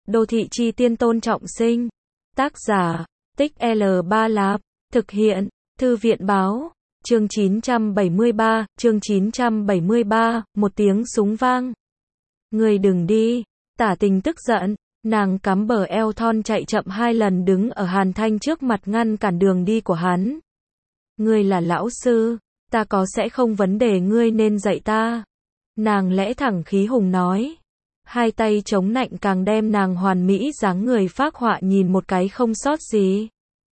Đô thị chi tiên Tôn Trọng Sinh. Tác giả, Tích L3 Lạp. Thực hiện, Thư viện báo. Chương 973, một tiếng súng vang. Ngươi đừng đi. Tả Tình tức giận, nàng cắm bờ eo thon chạy chậm 2 lần đứng ở Hàn Thanh trước mặt ngăn cản đường đi của hắn. Ngươi là lão sư, ta có sẽ không vấn đề ngươi nên dạy ta. Nàng lẽ thẳng khí hùng nói. Hai tay chống nạnh càng đem nàng hoàn mỹ dáng người phác họa nhìn một cái không sót gì.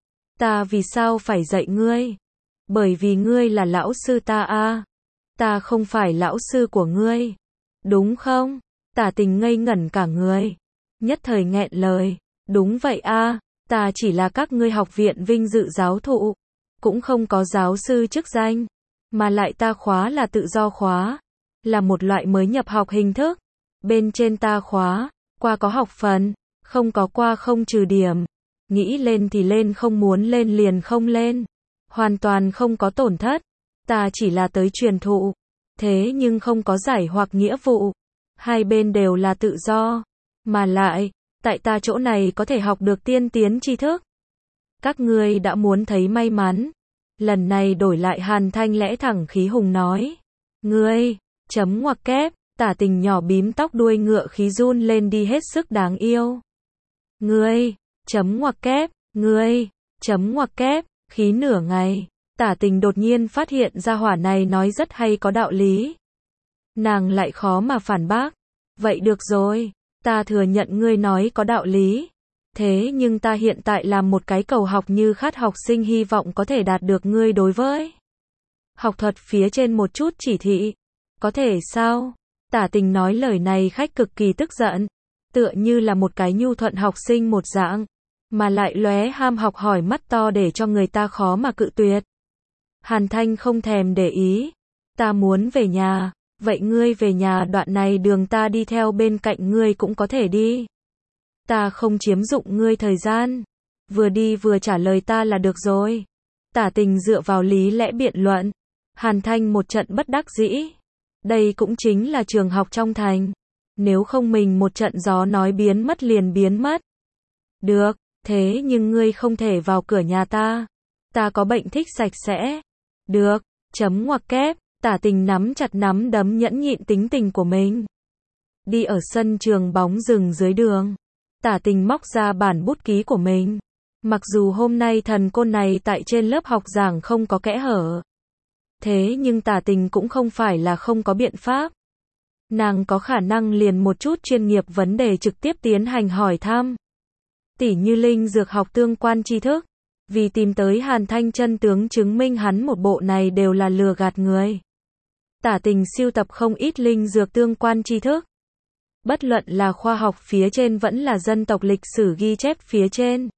Ta vì sao phải dạy ngươi? Bởi vì ngươi là lão sư ta a. Ta không phải lão sư của ngươi. Đúng không? Tả Tình ngây ngẩn cả người. Nhất thời nghẹn lời. Đúng vậy a, ta chỉ là các ngươi học viện vinh dự giáo thụ. Cũng không có giáo sư chức danh. Mà lại ta khóa là tự do khóa. Là một loại mới nhập học hình thức. Bên trên ta khóa, qua có học phần, không có qua không trừ điểm. Nghĩ lên thì lên, không muốn lên liền không lên. Hoàn toàn không có tổn thất. Ta chỉ là tới truyền thụ. Thế nhưng không có giải hoặc nghĩa vụ. Hai bên đều là tự do. Mà lại, tại ta chỗ này có thể học được tiên tiến tri thức. Các ngươi đã muốn thấy may mắn. Lần này đổi lại Hàn Thanh lẽ thẳng khí hùng nói. Ngươi, chấm ngoặc kép. Tả Tình nhỏ bím tóc đuôi ngựa khí run lên đi hết sức đáng yêu. Ngươi, chấm ngoặc kép, ngươi, chấm ngoặc kép, khí nửa ngày. Tả Tình đột nhiên phát hiện ra hỏa này nói rất hay có đạo lý. Nàng lại khó mà phản bác. Vậy được rồi, ta thừa nhận ngươi nói có đạo lý. Thế nhưng ta hiện tại làm một cái cầu học như khát học sinh hy vọng có thể đạt được ngươi đối với học thuật phía trên một chút chỉ thị. Có thể sao? Tả Tình nói lời này khách cực kỳ tức giận, tựa như là một cái nhu thuận học sinh một dạng, mà lại lóe ham học hỏi mắt to để cho người ta khó mà cự tuyệt. Hàn Thanh không thèm để ý, ta muốn về nhà, vậy ngươi về nhà đoạn này đường ta đi theo bên cạnh ngươi cũng có thể đi. Ta không chiếm dụng ngươi thời gian, vừa đi vừa trả lời ta là được rồi. Tả Tình dựa vào lý lẽ biện luận, Hàn Thanh một trận bất đắc dĩ. Đây cũng chính là trường học trong thành. Nếu không mình một trận gió nói biến mất liền biến mất. Được, thế nhưng ngươi không thể vào cửa nhà ta. Ta có bệnh thích sạch sẽ. Được, chấm ngoặc kép. Tả Tình nắm chặt nắm đấm nhẫn nhịn tính tình của mình. Đi ở sân trường bóng rừng dưới đường. Tả Tình móc ra bản bút ký của mình. Mặc dù hôm nay thần côn này tại trên lớp học giảng không có kẽ hở. Thế nhưng Tả Tình cũng không phải là không có biện pháp. Nàng có khả năng liền một chút chuyên nghiệp vấn đề trực tiếp tiến hành hỏi thăm. Tỉ như linh dược học tương quan tri thức. Vì tìm tới Hàn Thanh chân tướng chứng minh hắn một bộ này đều là lừa gạt người. Tả Tình sưu tập không ít linh dược tương quan tri thức. Bất luận là khoa học phía trên vẫn là dân tộc lịch sử ghi chép phía trên.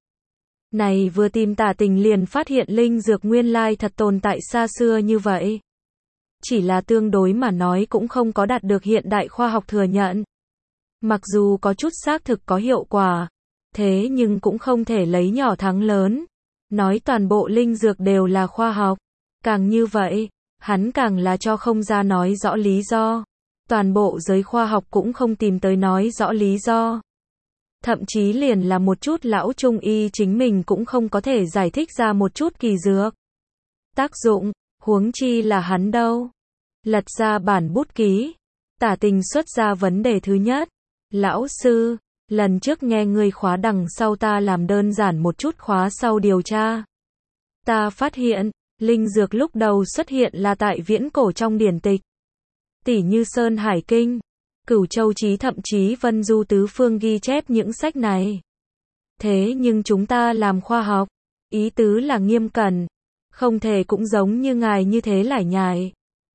Này vừa tìm Tả Tình liền phát hiện linh dược nguyên lai thật tồn tại xa xưa như vậy. Chỉ là tương đối mà nói cũng không có đạt được hiện đại khoa học thừa nhận. Mặc dù có chút xác thực có hiệu quả, thế nhưng cũng không thể lấy nhỏ thắng lớn. Nói toàn bộ linh dược đều là khoa học. Càng như vậy, hắn càng là cho không ra nói rõ lý do. Toàn bộ giới khoa học cũng không tìm tới nói rõ lý do. Thậm chí liền là một chút lão trung y chính mình cũng không có thể giải thích ra một chút kỳ dược tác dụng, huống chi là hắn đâu. Lật ra bản bút ký, Tả Tình xuất ra vấn đề thứ nhất. Lão sư, lần trước nghe ngươi khóa đằng sau ta làm đơn giản một chút khóa sau điều tra. Ta phát hiện, linh dược lúc đầu xuất hiện là tại viễn cổ trong điển tịch. Tỉ như Sơn Hải Kinh, Cửu Châu Chí thậm chí Vân Du Tứ Phương ghi chép những sách này. Thế nhưng chúng ta làm khoa học, ý tứ là nghiêm cẩn, không thể cũng giống như ngài như thế lải nhải.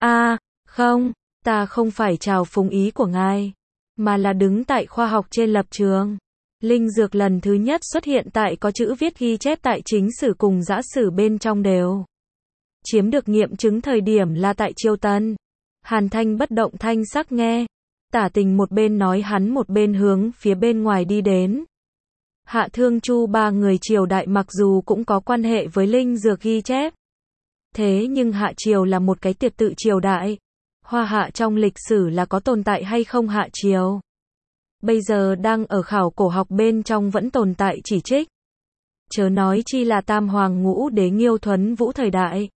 Không, ta không phải trào phúng ý của ngài, mà là đứng tại khoa học trên lập trường. Linh dược lần thứ nhất xuất hiện tại có chữ viết ghi chép tại chính sử cùng giã sử bên trong đều. Chiếm được nghiệm chứng thời điểm là tại Chiêu Tân. Hàn Thanh bất động thanh sắc nghe. Tả Tình một bên nói hắn một bên hướng phía bên ngoài đi đến. Hạ Thương Chu ba người triều đại mặc dù cũng có quan hệ với linh dược ghi chép. Thế nhưng Hạ triều là một cái tiệt tự triều đại. Hoa Hạ trong lịch sử là có tồn tại hay không Hạ triều? bây giờ đang ở khảo cổ học bên trong vẫn tồn tại chỉ trích. Chớ nói chi là tam hoàng ngũ đế Nghiêu Thuấn Vũ thời đại.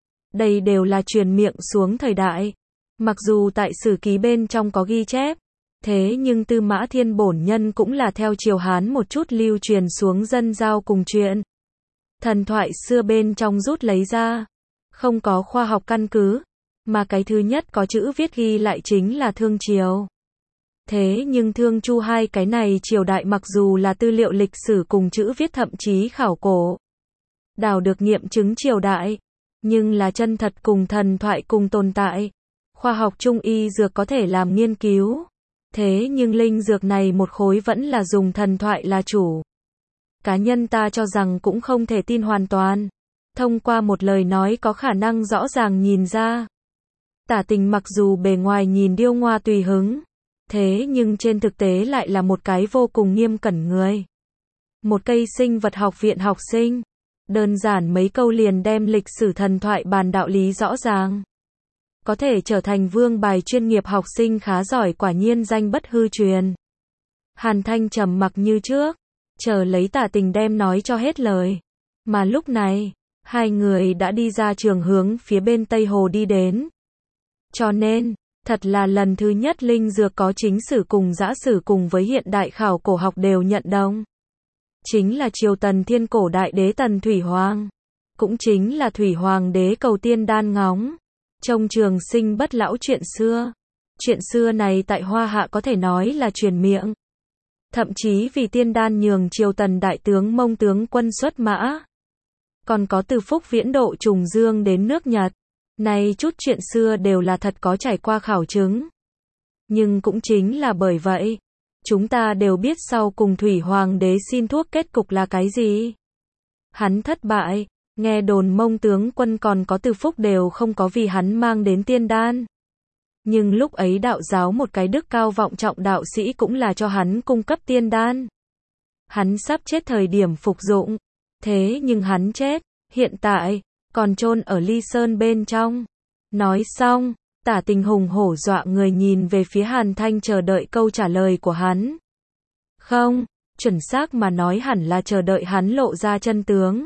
Đây đều là truyền miệng xuống thời đại. Mặc dù tại sử ký bên trong có ghi chép, thế nhưng Tư Mã Thiên bổn nhân cũng là theo triều Hán một chút lưu truyền xuống dân giao cùng chuyện. Thần thoại xưa bên trong rút lấy ra, không có khoa học căn cứ, mà cái thứ nhất có chữ viết ghi lại chính là Thương Triều. Thế nhưng Thương Chu hai cái này triều đại mặc dù là tư liệu lịch sử cùng chữ viết thậm chí khảo cổ, đào được nghiệm chứng triều đại, nhưng là chân thật cùng thần thoại cùng tồn tại. Khoa học trung y dược có thể làm nghiên cứu, thế nhưng linh dược này một khối vẫn là dùng thần thoại là chủ. Cá nhân ta cho rằng cũng không thể tin hoàn toàn. Thông qua một lời nói có khả năng rõ ràng nhìn ra. Tả Tình mặc dù bề ngoài nhìn điêu ngoa tùy hứng, thế nhưng trên thực tế lại là một cái vô cùng nghiêm cẩn người. Một cây sinh vật học viện học sinh. Đơn giản mấy câu liền đem lịch sử thần thoại bàn đạo lý rõ ràng. Có thể trở thành vương bài chuyên nghiệp học sinh khá giỏi quả nhiên danh bất hư truyền. Hàn Thanh trầm mặc như trước, chờ lấy Tả Tình đem nói cho hết lời. Mà lúc này, hai người đã đi ra trường hướng phía bên Tây Hồ đi đến. Cho nên, thật là lần thứ nhất linh dược có chính sử cùng dã sử cùng với hiện đại khảo cổ học đều nhận đồng. Chính là triều Tần Thiên cổ đại đế Tần Thủy Hoàng. Cũng chính là Thủy Hoàng đế cầu tiên đan ngóng. Trong trường sinh bất lão chuyện xưa. Chuyện xưa này tại Hoa Hạ có thể nói là truyền miệng. Thậm chí vì tiên đan nhường triều Tần đại tướng Mông tướng quân xuất mã. Còn có từ Phúc viễn độ trùng dương đến nước Nhật. Này chút chuyện xưa đều là thật có trải qua khảo chứng. Nhưng cũng chính là bởi vậy, chúng ta đều biết sau cùng Thủy Hoàng đế xin thuốc kết cục là cái gì. Hắn thất bại, nghe đồn Mông tướng quân còn có Từ Phúc đều không có vì hắn mang đến tiên đan. Nhưng lúc ấy đạo giáo một cái đức cao vọng trọng đạo sĩ cũng là cho hắn cung cấp tiên đan. Hắn sắp chết thời điểm phục dụng. Thế nhưng hắn chết, hiện tại, còn chôn ở Ly Sơn bên trong. Nói xong, Tả Tình hùng hổ dọa người nhìn về phía Hàn Thanh chờ đợi câu trả lời của hắn. Không, chuẩn xác mà nói hẳn là chờ đợi hắn lộ ra chân tướng.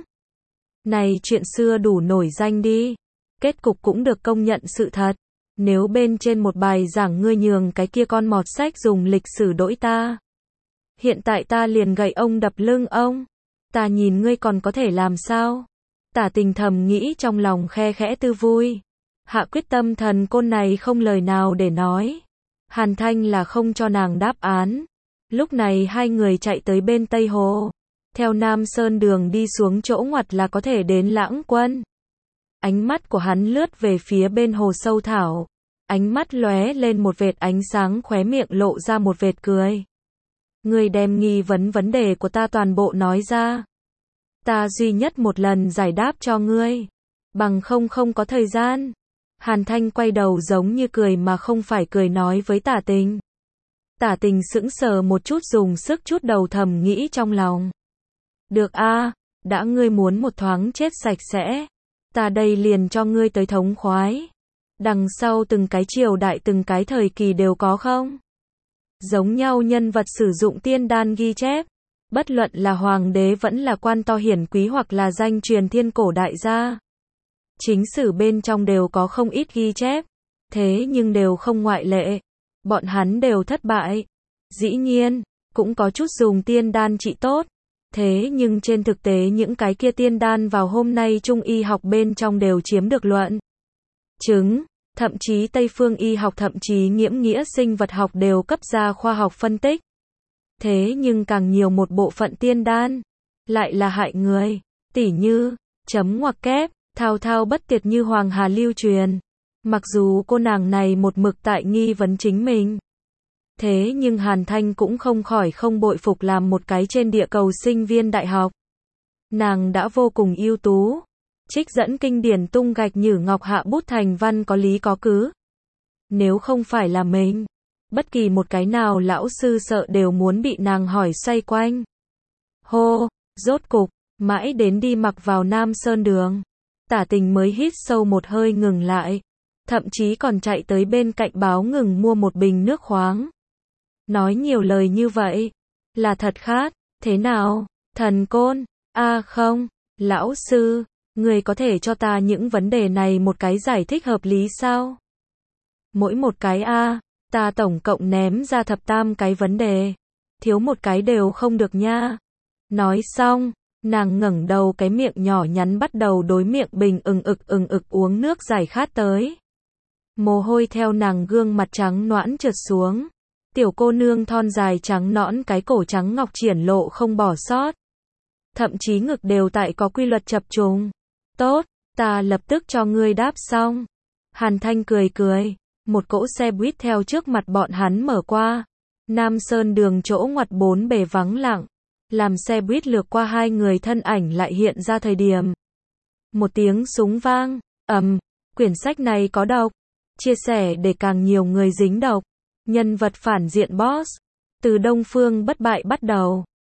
Này chuyện xưa đủ nổi danh đi. Kết cục cũng được công nhận sự thật. Nếu bên trên một bài giảng ngươi nhường cái kia con mọt sách dùng lịch sử đỗi ta. Hiện tại ta liền gậy ông đập lưng ông. Ta nhìn ngươi còn có thể làm sao? Tả Tình thầm nghĩ trong lòng khe khẽ tư vui. Hạ quyết tâm thần côn này không lời nào để nói. Hàn Thanh là không cho nàng đáp án. Lúc này hai người chạy tới bên Tây Hồ. Theo Nam Sơn đường đi xuống chỗ ngoặt là có thể đến Lãng Quân. Ánh mắt của hắn lướt về phía bên hồ sâu thảo. Ánh mắt lóe lên một vệt ánh sáng khóe miệng lộ ra một vệt cười. Ngươi đem nghi vấn đề của ta toàn bộ nói ra. Ta duy nhất một lần giải đáp cho ngươi. Bằng không có thời gian. Hàn Thanh quay đầu giống như cười mà không phải cười nói với Tả Tình. Tả Tình sững sờ một chút dùng sức chút đầu thầm nghĩ trong lòng. Được a, đã ngươi muốn một thoáng chết sạch sẽ. Ta đây liền cho ngươi tới thống khoái. Đằng sau từng cái triều đại từng cái thời kỳ đều có không? Giống nhau nhân vật sử dụng tiên đan ghi chép. Bất luận là hoàng đế vẫn là quan to hiển quý hoặc là danh truyền thiên cổ đại gia. Chính sử bên trong đều có không ít ghi chép. Thế nhưng đều không ngoại lệ. Bọn hắn đều thất bại. Dĩ nhiên, cũng có chút dùng tiên đan trị tốt. Thế nhưng trên thực tế những cái kia tiên đan vào hôm nay trung y học bên trong đều chiếm được luận chứng. Thậm chí Tây phương y học thậm chí nghiễm nghĩa sinh vật học đều cấp ra khoa học phân tích. Thế nhưng càng nhiều một bộ phận tiên đan, lại là hại người, tỉ như, chấm ngoặc kép, thao thao bất tuyệt như Hoàng Hà lưu truyền. Mặc dù cô nàng này một mực tại nghi vấn chính mình. Thế nhưng Hàn Thanh cũng không khỏi không bội phục làm một cái trên địa cầu sinh viên đại học. Nàng đã vô cùng ưu tú. Trích dẫn kinh điển tung gạch nhử ngọc hạ bút thành văn có lý có cứ. Nếu không phải là mình, bất kỳ một cái nào lão sư sợ đều muốn bị nàng hỏi xoay quanh. Hô, rốt cục, mãi đến đi mặc vào Nam Sơn đường. Tả Tình mới hít sâu một hơi ngừng lại. Thậm chí còn chạy tới bên cạnh báo ngừng mua một bình nước khoáng. nói nhiều lời như vậy. Là thật khát, thế nào? Thần côn, không, lão sư, người có thể cho ta những vấn đề này một cái giải thích hợp lý sao? Mỗi một cái ta tổng cộng ném ra thập tam cái vấn đề. Thiếu một cái đều không được nha. Nói xong, nàng ngẩng đầu cái miệng nhỏ nhắn bắt đầu đối miệng bình ừng ực uống nước giải khát tới. Mồ hôi theo nàng gương mặt trắng nõn trượt xuống. Tiểu cô nương thon dài trắng nõn cái cổ trắng ngọc triển lộ không bỏ sót. Thậm chí ngực đều tại có quy luật chập trùng. Tốt, ta lập tức cho ngươi đáp xong. Hàn Thanh cười cười. Một cỗ xe buýt theo trước mặt bọn hắn mở qua. Nam Sơn đường chỗ ngoặt bốn bề vắng lặng. Làm xe buýt lược qua hai người thân ảnh lại hiện ra thời điểm. Một tiếng súng vang, quyển sách này có độc. Chia sẻ để càng nhiều người dính độc. Nhân vật phản diện boss. Từ Đông Phương Bất Bại bắt đầu.